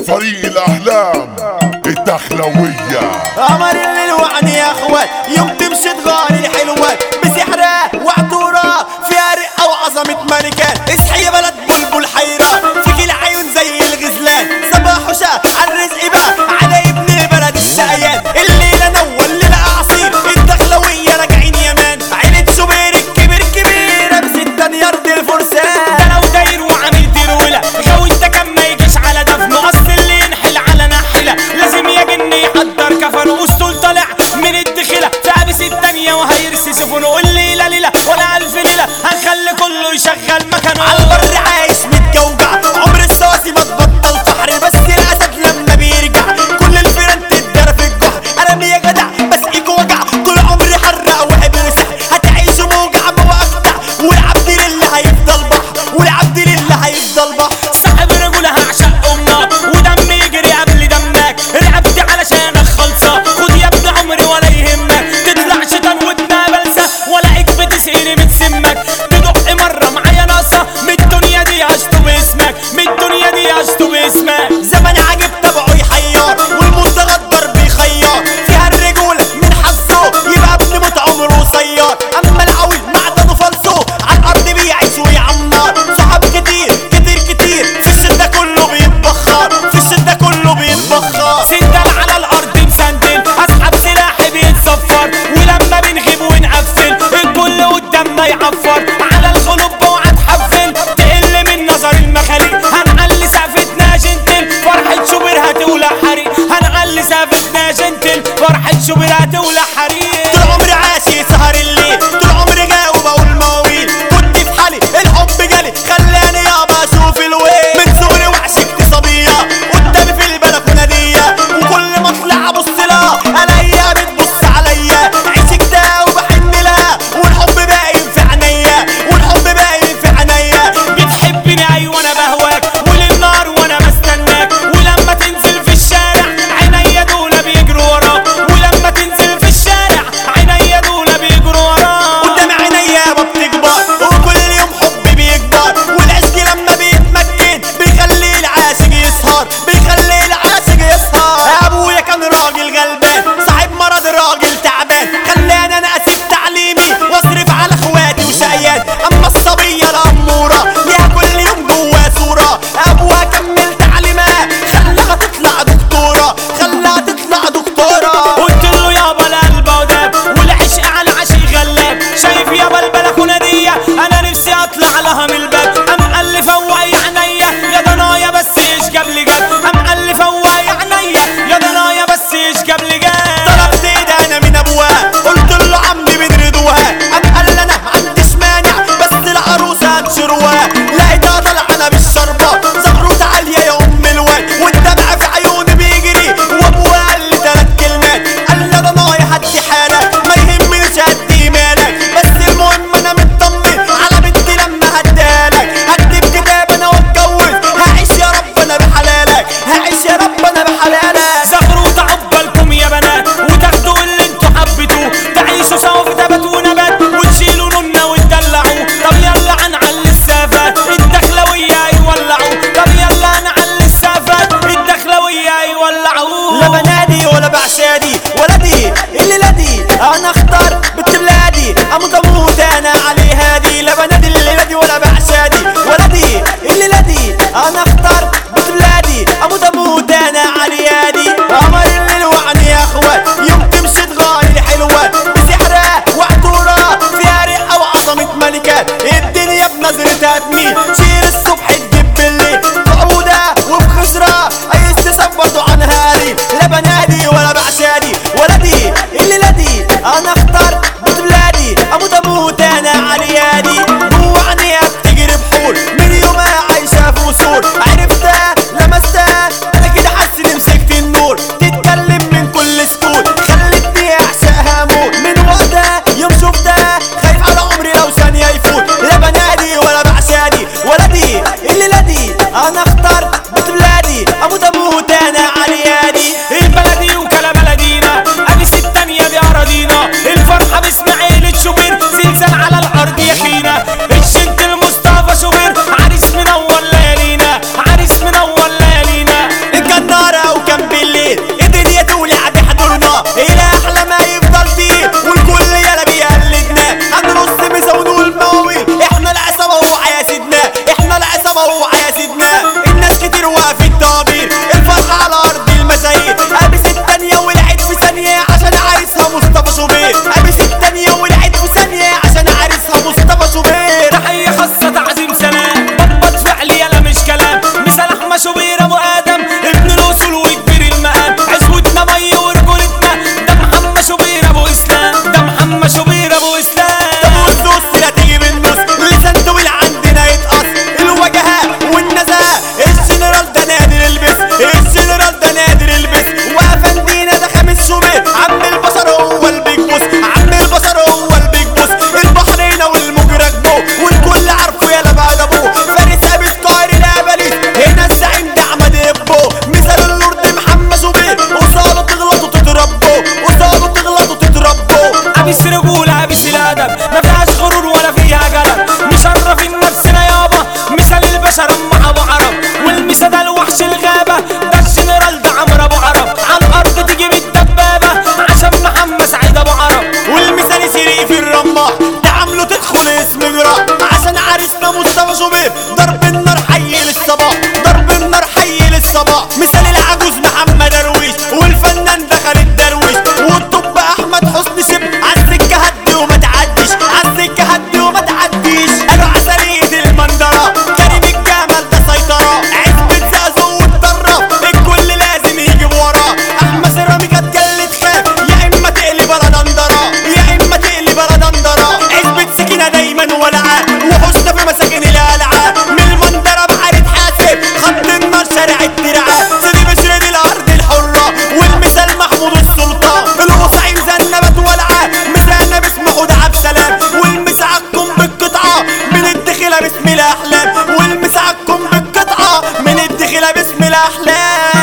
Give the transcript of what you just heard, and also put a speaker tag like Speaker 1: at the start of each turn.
Speaker 1: فريق الأحلام الدخلوية.
Speaker 2: قمر الليل وعني يا اخوان، يوم تمشي تغاري الحلوان بسحرها وعطورها فيها رقة وعظمة ملكان. اصحي يا بلد بلبل حيران، فيك العيون زي الغزلان، صباح وشاء عالرزق بقى على ابن بلد الشقيان. الليلة نول ليلة عصير الدخلوية راجعين يمان، عيلة شوبير الكبير كبيرة بستة يارد الفرسان.
Speaker 3: ده لو داير وعامل ترويلة غاوي انت كان ما يجيش على دفن، اصل اللي ينحل على نحلة لازم يا جن يحضر كفن، واسطول طالع من الدخلة في قابس الدنيا وهيرسي سفن. والليلة ليلة ولا ألف ليلة هنخلي كله يشغل مكانه.
Speaker 2: رجولة باسم الاحلام.